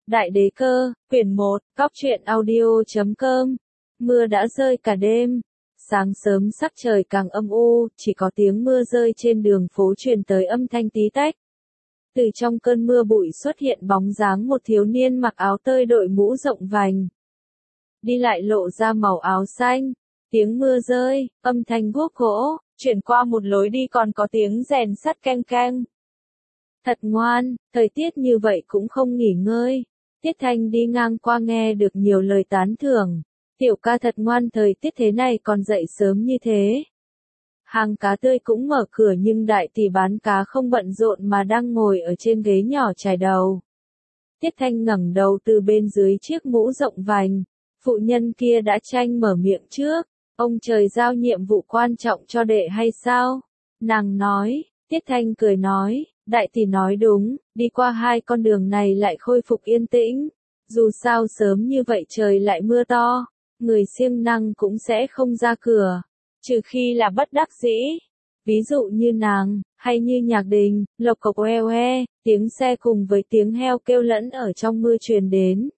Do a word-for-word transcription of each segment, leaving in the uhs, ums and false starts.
Đại đế cơ, quyển một, góc truyện audio chấm com. Mưa đã rơi cả đêm. Sáng sớm sắc trời càng âm u, chỉ có tiếng mưa rơi trên đường phố truyền tới âm thanh tí tách. Từ trong cơn mưa bụi xuất hiện bóng dáng một thiếu niên mặc áo tơi đội mũ rộng vành. Đi lại lộ ra màu áo xanh. Tiếng mưa rơi, âm thanh guốc gỗ, chuyển qua một lối đi còn có tiếng rèn sắt keng keng. Thật ngoan, thời tiết như vậy cũng không nghỉ ngơi. Tiết Thanh đi ngang qua nghe được nhiều lời tán thưởng. Tiểu ca thật ngoan, thời tiết thế này còn dậy sớm như thế. Hàng cá tươi cũng mở cửa nhưng đại tỷ bán cá không bận rộn mà đang ngồi ở trên ghế nhỏ chải đầu. Tiết Thanh ngẩng đầu từ bên dưới chiếc mũ rộng vành. Phụ nhân kia đã tranh mở miệng trước. Ông trời giao nhiệm vụ quan trọng cho đệ hay sao? Nàng nói. Tiết Thanh cười nói. Đại tỷ nói đúng, đi qua hai con đường này lại khôi phục yên tĩnh. Dù sao sớm như vậy trời lại mưa to, người siêng năng cũng sẽ không ra cửa, trừ khi là bất đắc dĩ. Ví dụ như nàng, hay như Nhạc Đình, lộc cộc oe oe, tiếng xe cùng với tiếng heo kêu lẫn ở trong mưa truyền đến.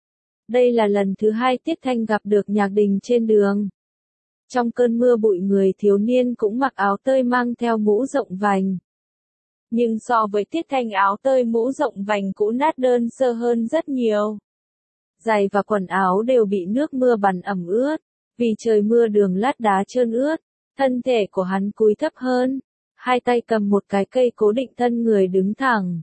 Đây là lần thứ hai Tiết Thanh gặp được Nhạc Đình trên đường. Trong cơn mưa bụi người thiếu niên cũng mặc áo tơi mang theo mũ rộng vành. Nhưng so với Tiết Thanh áo tơi mũ rộng vành cũ nát đơn sơ hơn rất nhiều. Giày và quần áo đều bị nước mưa bắn ẩm ướt, vì trời mưa đường lát đá trơn ướt, thân thể của hắn cúi thấp hơn, hai tay cầm một cái cây cố định thân người đứng thẳng.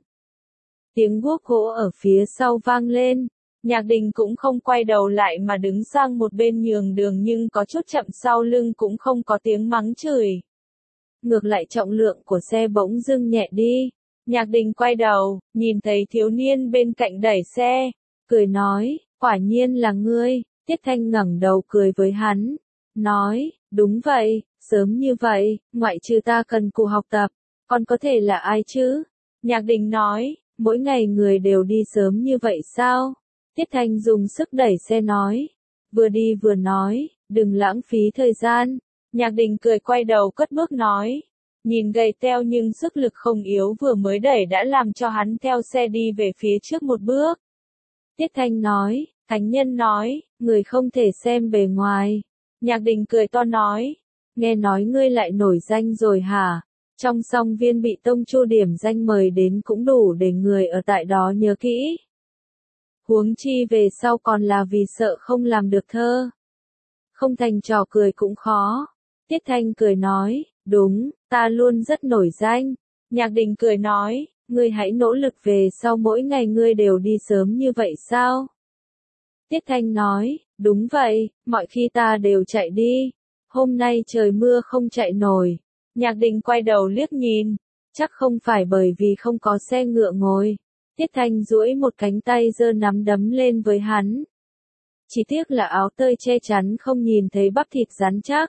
Tiếng guốc gỗ ở phía sau vang lên, Nhạc Đình cũng không quay đầu lại mà đứng sang một bên nhường đường nhưng có chút chậm, sau lưng cũng không có tiếng mắng chửi. Ngược lại trọng lượng của xe bỗng dưng nhẹ đi. Nhạc Đình quay đầu, nhìn thấy thiếu niên bên cạnh đẩy xe, cười nói, quả nhiên là ngươi. Tiết Thanh ngẩng đầu cười với hắn, nói, đúng vậy, sớm như vậy, ngoại trừ ta cần cù học tập, còn có thể là ai chứ? Nhạc Đình nói, mỗi ngày người đều đi sớm như vậy sao? Tiết Thanh dùng sức đẩy xe nói, vừa đi vừa nói, đừng lãng phí thời gian. Nhạc Đình cười quay đầu cất bước nói, nhìn gầy teo nhưng sức lực không yếu vừa mới đẩy đã làm cho hắn theo xe đi về phía trước một bước. Tiết Thanh nói, thánh nhân nói, người không thể xem bề ngoài. Nhạc Đình cười to nói, nghe nói ngươi lại nổi danh rồi hả? Trong song viên bị tông chu điểm danh mời đến cũng đủ để người ở tại đó nhớ kỹ. Huống chi về sau còn là vì sợ không làm được thơ. Không thành trò cười cũng khó. Tiết Thanh cười nói, đúng, ta luôn rất nổi danh. Nhạc Đình cười nói, ngươi hãy nỗ lực về sau mỗi ngày ngươi đều đi sớm như vậy sao? Tiết Thanh nói, đúng vậy, mọi khi ta đều chạy đi. Hôm nay trời mưa không chạy nổi. Nhạc Đình quay đầu liếc nhìn, chắc không phải bởi vì không có xe ngựa ngồi. Tiết Thanh duỗi một cánh tay giơ nắm đấm lên với hắn. Chỉ tiếc là áo tơi che chắn không nhìn thấy bắp thịt rắn chắc.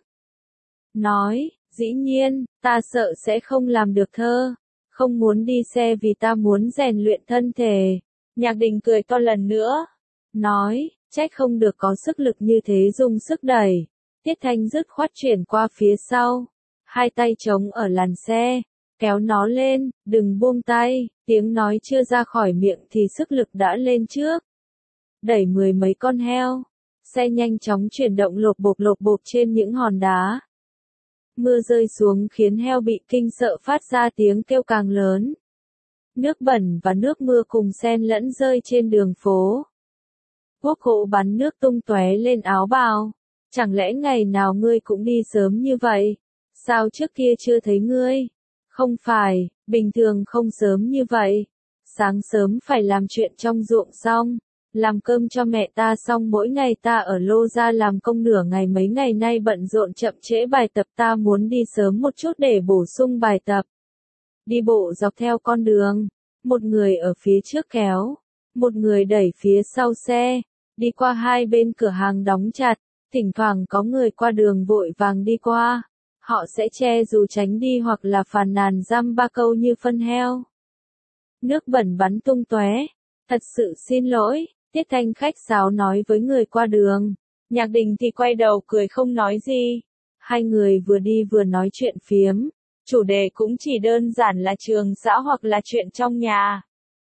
Nói, dĩ nhiên, ta sợ sẽ không làm được thơ, không muốn đi xe vì ta muốn rèn luyện thân thể. Nhạc Đình cười to lần nữa, nói, trách không được có sức lực như thế dùng sức đẩy. Tiết Thanh dứt khoát chuyển qua phía sau, hai tay chống ở làn xe, kéo nó lên, đừng buông tay, tiếng nói chưa ra khỏi miệng thì sức lực đã lên trước. Đẩy mười mấy con heo, xe nhanh chóng chuyển động lộp bộp lộp bộp trên những hòn đá. Mưa rơi xuống khiến heo bị kinh sợ phát ra tiếng kêu càng lớn. Nước bẩn và nước mưa cùng xen lẫn rơi trên đường phố. Guốc gỗ bắn nước tung tóe lên áo bào. Chẳng lẽ ngày nào ngươi cũng đi sớm như vậy? Sao trước kia chưa thấy ngươi? Không phải, bình thường không sớm như vậy. Sáng sớm phải làm chuyện trong ruộng xong. Làm cơm cho mẹ ta xong mỗi ngày ta ở lô ra làm công nửa ngày, mấy ngày nay bận rộn chậm trễ bài tập, ta muốn đi sớm một chút để bổ sung bài tập. Đi bộ dọc theo con đường, một người ở phía trước kéo, một người đẩy phía sau xe, đi qua hai bên cửa hàng đóng chặt, thỉnh thoảng có người qua đường vội vàng đi qua, họ sẽ che dù tránh đi hoặc là phàn nàn dăm ba câu như phân heo. Nước bẩn bắn tung tóe, thật sự xin lỗi. Tiết Thanh khách sáo nói với người qua đường. Nhạc Đình thì quay đầu cười không nói gì. Hai người vừa đi vừa nói chuyện phiếm. Chủ đề cũng chỉ đơn giản là trường xã hoặc là chuyện trong nhà.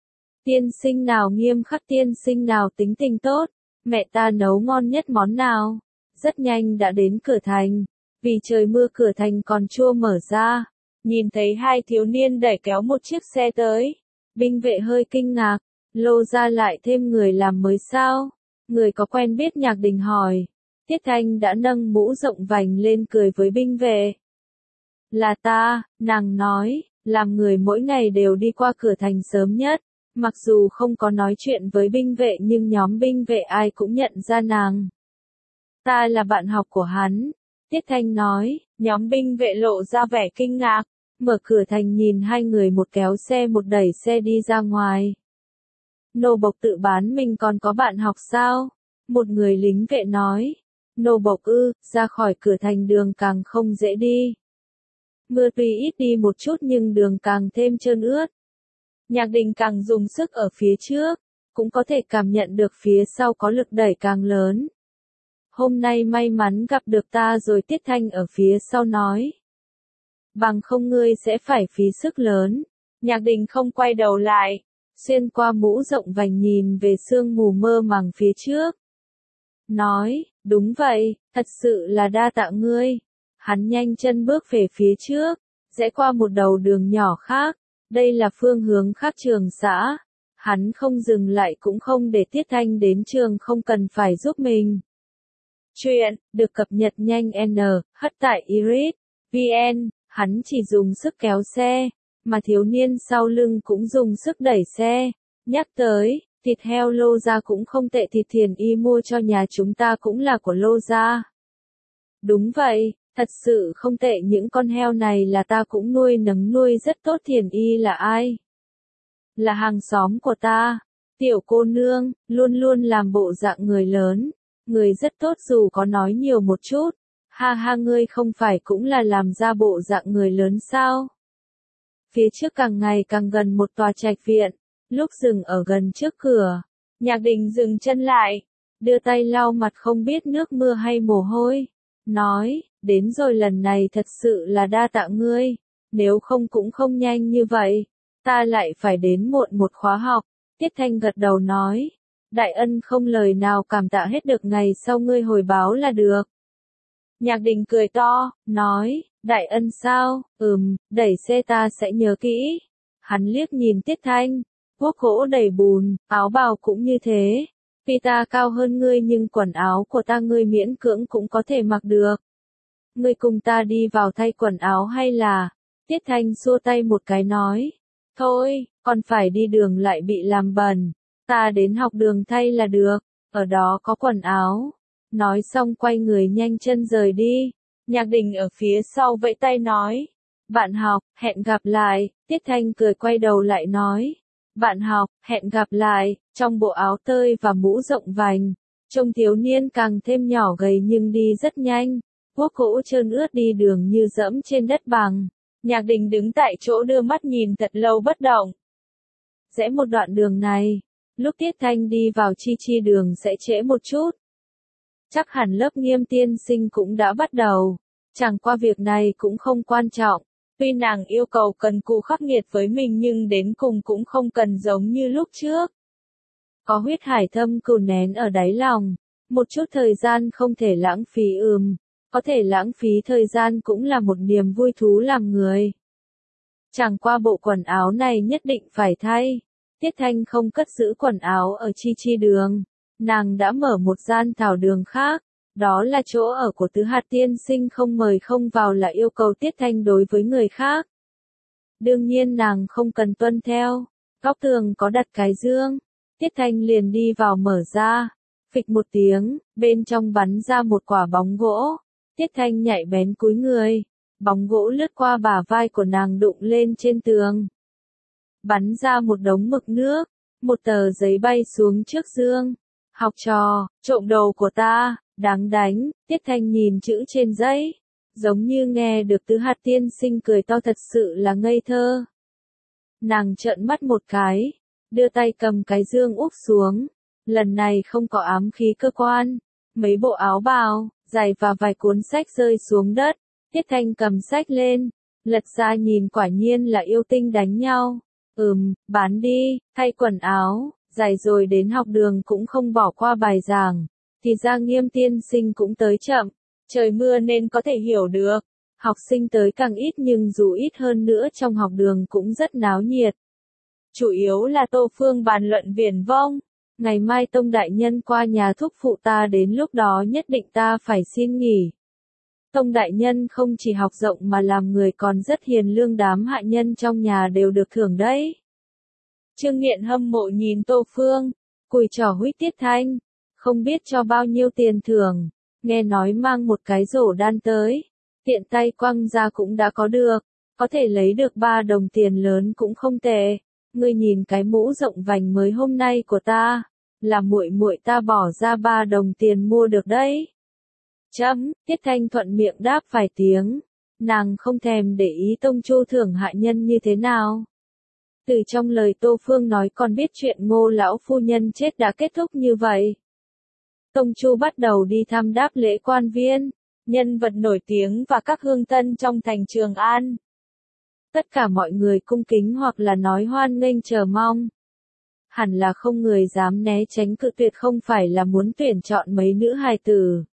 Tiên sinh nào nghiêm khắc, tiên sinh nào tính tình tốt, mẹ ta nấu ngon nhất món nào. Rất nhanh đã đến cửa thành, vì trời mưa cửa thành còn chưa mở ra. Nhìn thấy hai thiếu niên đẩy kéo một chiếc xe tới. Binh vệ hơi kinh ngạc, Lô gia lại thêm người làm mới sao? Người có quen biết Nhạc Đình hỏi. Tiết Thanh đã nâng mũ rộng vành lên cười với binh vệ. Là ta, nàng nói, làm người mỗi ngày đều đi qua cửa thành sớm nhất. Mặc dù không có nói chuyện với binh vệ nhưng nhóm binh vệ ai cũng nhận ra nàng. Ta là bạn học của hắn. Tiết Thanh nói, nhóm binh vệ lộ ra vẻ kinh ngạc. Mở cửa thành nhìn hai người, một kéo xe một đẩy xe đi ra ngoài. Nô bộc tự bán mình còn có bạn học sao? Một người lính vệ nói. Nô bộc ư, ra khỏi cửa thành đường càng không dễ đi. Mưa tuy ít đi một chút nhưng đường càng thêm trơn ướt. Nhạc Đình càng dùng sức ở phía trước, cũng có thể cảm nhận được phía sau có lực đẩy càng lớn. Hôm nay may mắn gặp được ta rồi, Tiết Thanh ở phía sau nói. Bằng không ngươi sẽ phải phí sức lớn. Nhạc Đình không quay đầu lại, xuyên qua mũ rộng vành nhìn về sương mù mơ màng phía trước. Nói, đúng vậy, thật sự là đa tạ ngươi. Hắn nhanh chân bước về phía trước, rẽ qua một đầu đường nhỏ khác. Đây là phương hướng khác trường xã. Hắn không dừng lại cũng không để Tiết Thanh đến trường không cần phải giúp mình. Chuyện được cập nhật nhanh N H tại iris chấm vn. Hắn chỉ dùng sức kéo xe, mà thiếu niên sau lưng cũng dùng sức đẩy xe. Nhắc tới, thịt heo Lô gia cũng không tệ, thịt Thiền Y mua cho nhà chúng ta cũng là của Lô gia. Đúng vậy, thật sự không tệ, những con heo này là ta cũng nuôi nấng nuôi rất tốt. Thiền Y là ai? Là hàng xóm của ta. Tiểu cô nương, luôn luôn làm bộ dạng người lớn. Người rất tốt dù có nói nhiều một chút. Ha ha, ngươi không phải cũng là làm ra bộ dạng người lớn sao? Phía trước càng ngày càng gần một tòa trạch viện. Lúc dừng ở gần trước cửa, Nhạc Đình dừng chân lại, đưa tay lau mặt không biết nước mưa hay mồ hôi. Nói, đến rồi, lần này thật sự là đa tạ ngươi. Nếu không cũng không nhanh như vậy. Ta lại phải đến muộn một khóa học. Tiết Thanh gật đầu nói. Đại ân không lời nào cảm tạ hết được, ngày sau ngươi hồi báo là được. Nhạc Đình cười to, nói, đại ân sao, ừm, đẩy xe ta sẽ nhớ kỹ. Hắn liếc nhìn Tiết Thanh, guốc gỗ đầy bùn, áo bào cũng như thế. Vì ta cao hơn ngươi nhưng quần áo của ta ngươi miễn cưỡng cũng có thể mặc được. Ngươi cùng ta đi vào thay quần áo hay là? Tiết Thanh xua tay một cái nói, thôi, còn phải đi đường lại bị làm bẩn. Ta đến học đường thay là được, ở đó có quần áo. Nói xong quay người nhanh chân rời đi. Nhạc Đình ở phía sau vẫy tay nói. Bạn học, hẹn gặp lại. Tiết Thanh cười quay đầu lại nói. Bạn học, hẹn gặp lại. Trong bộ áo tơi và mũ rộng vành, trông thiếu niên càng thêm nhỏ gầy nhưng đi rất nhanh. Guốc gỗ trơn ướt đi đường như dẫm trên đất bằng. Nhạc Đình đứng tại chỗ đưa mắt nhìn thật lâu bất động. Rẽ một đoạn đường này, lúc Tiết Thanh đi vào chi chi đường sẽ trễ một chút. Chắc hẳn lớp Nghiêm tiên sinh cũng đã bắt đầu. Chẳng qua việc này cũng không quan trọng. Tuy nàng yêu cầu cần cù khắc nghiệt với mình nhưng đến cùng cũng không cần giống như lúc trước. Có huyết hải thâm cừu nén ở đáy lòng. Một chút thời gian không thể lãng phí ừm. Có thể lãng phí thời gian cũng là một niềm vui thú làm người. Chẳng qua bộ quần áo này nhất định phải thay. Tiết Thanh không cất giữ quần áo ở chi chi đường. Nàng đã mở một gian thảo đường khác. Đó là chỗ ở của Tứ Hạt tiên sinh, không mời không vào là yêu cầu Tiết Thanh đối với người khác. Đương nhiên nàng không cần tuân theo. Góc tường có đặt cái dương. Tiết Thanh liền đi vào mở ra. Phịch một tiếng, bên trong bắn ra một quả bóng gỗ. Tiết Thanh nhạy bén cúi người. Bóng gỗ lướt qua bả vai của nàng đụng lên trên tường. Bắn ra một đống mực nước. Một tờ giấy bay xuống trước dương. Học trò, trộm đồ của ta, đáng đánh. Tiết Thanh nhìn chữ trên giấy. Giống như nghe được Tứ Hạt tiên sinh cười to, thật sự là ngây thơ. Nàng trợn mắt một cái. Đưa tay cầm cái dương úp xuống. Lần này không có ám khí cơ quan. Mấy bộ áo bào, giày và vài cuốn sách rơi xuống đất. Tiết Thanh cầm sách lên. Lật ra nhìn, quả nhiên là yêu tinh đánh nhau. Ừm, bán đi, thay quần áo, giày rồi đến học đường cũng không bỏ qua bài giảng. Thì ra Nghiêm tiên sinh cũng tới chậm, trời mưa nên có thể hiểu được. Học sinh tới càng ít nhưng dù ít hơn nữa trong học đường cũng rất náo nhiệt. Chủ yếu là Tô Phương bàn luận viển vông. Ngày mai Tông đại nhân qua nhà thúc phụ ta, đến lúc đó nhất định ta phải xin nghỉ. Tông đại nhân không chỉ học rộng mà làm người còn rất hiền lương, đám hạ nhân trong nhà đều được thưởng đấy. Trương Nghiện hâm mộ nhìn Tô Phương, cùi trỏ huýt Tiết Thanh, không biết cho bao nhiêu tiền thưởng, nghe nói mang một cái rổ đan tới, tiện tay quăng ra cũng đã có được, có thể lấy được ba đồng tiền lớn cũng không tệ. Ngươi nhìn cái mũ rộng vành mới hôm nay của ta, là muội muội ta bỏ ra ba đồng tiền mua được đấy. Chấm, Tiết Thanh thuận miệng đáp vài tiếng, nàng không thèm để ý Tông Chu thưởng hạ nhân như thế nào. Từ trong lời Tô Phương nói còn biết chuyện Ngô lão phu nhân chết đã kết thúc như vậy. Tông Chu bắt đầu đi thăm đáp lễ quan viên, nhân vật nổi tiếng và các hương tân trong thành Trường An. Tất cả mọi người cung kính hoặc là nói hoan nghênh chờ mong. Hẳn là không người dám né tránh cự tuyệt, không phải là muốn tuyển chọn mấy nữ hài tử.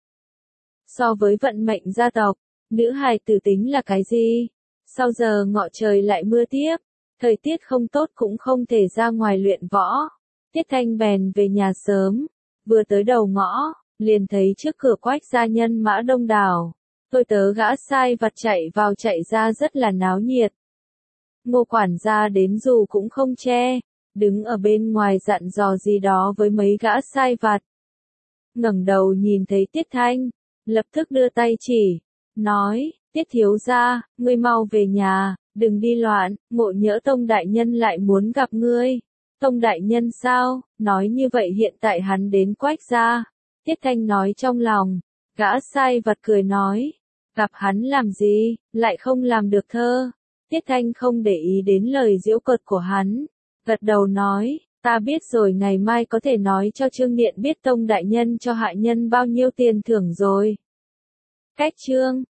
So với vận mệnh gia tộc, nữ hài tử tính là cái gì? Sau giờ ngọ trời lại mưa tiếp, thời tiết không tốt cũng không thể ra ngoài luyện võ. Tiết Thanh bèn về nhà sớm, vừa tới đầu ngõ, liền thấy trước cửa Quách gia nhân mã đông đảo. Tôi tớ gã sai vặt chạy vào chạy ra rất là náo nhiệt. Ngô quản gia đến dù cũng không che, đứng ở bên ngoài dặn dò gì đó với mấy gã sai vặt. Ngẩng đầu nhìn thấy Tiết Thanh, lập tức đưa tay chỉ, nói, Tiết thiếu gia, ngươi mau về nhà, đừng đi loạn, ngộ nhỡ Tông đại nhân lại muốn gặp ngươi. Tông đại nhân sao? Nói như vậy hiện tại hắn đến Quách gia. Tiết Thanh nói trong lòng, gã sai vặt cười nói, gặp hắn làm gì, lại không làm được thơ. Tiết Thanh không để ý đến lời giễu cợt của hắn, gật đầu nói, ta biết rồi, ngày mai có thể nói cho Trương Điện biết Tông đại nhân cho hạ nhân bao nhiêu tiền thưởng rồi. Cách chương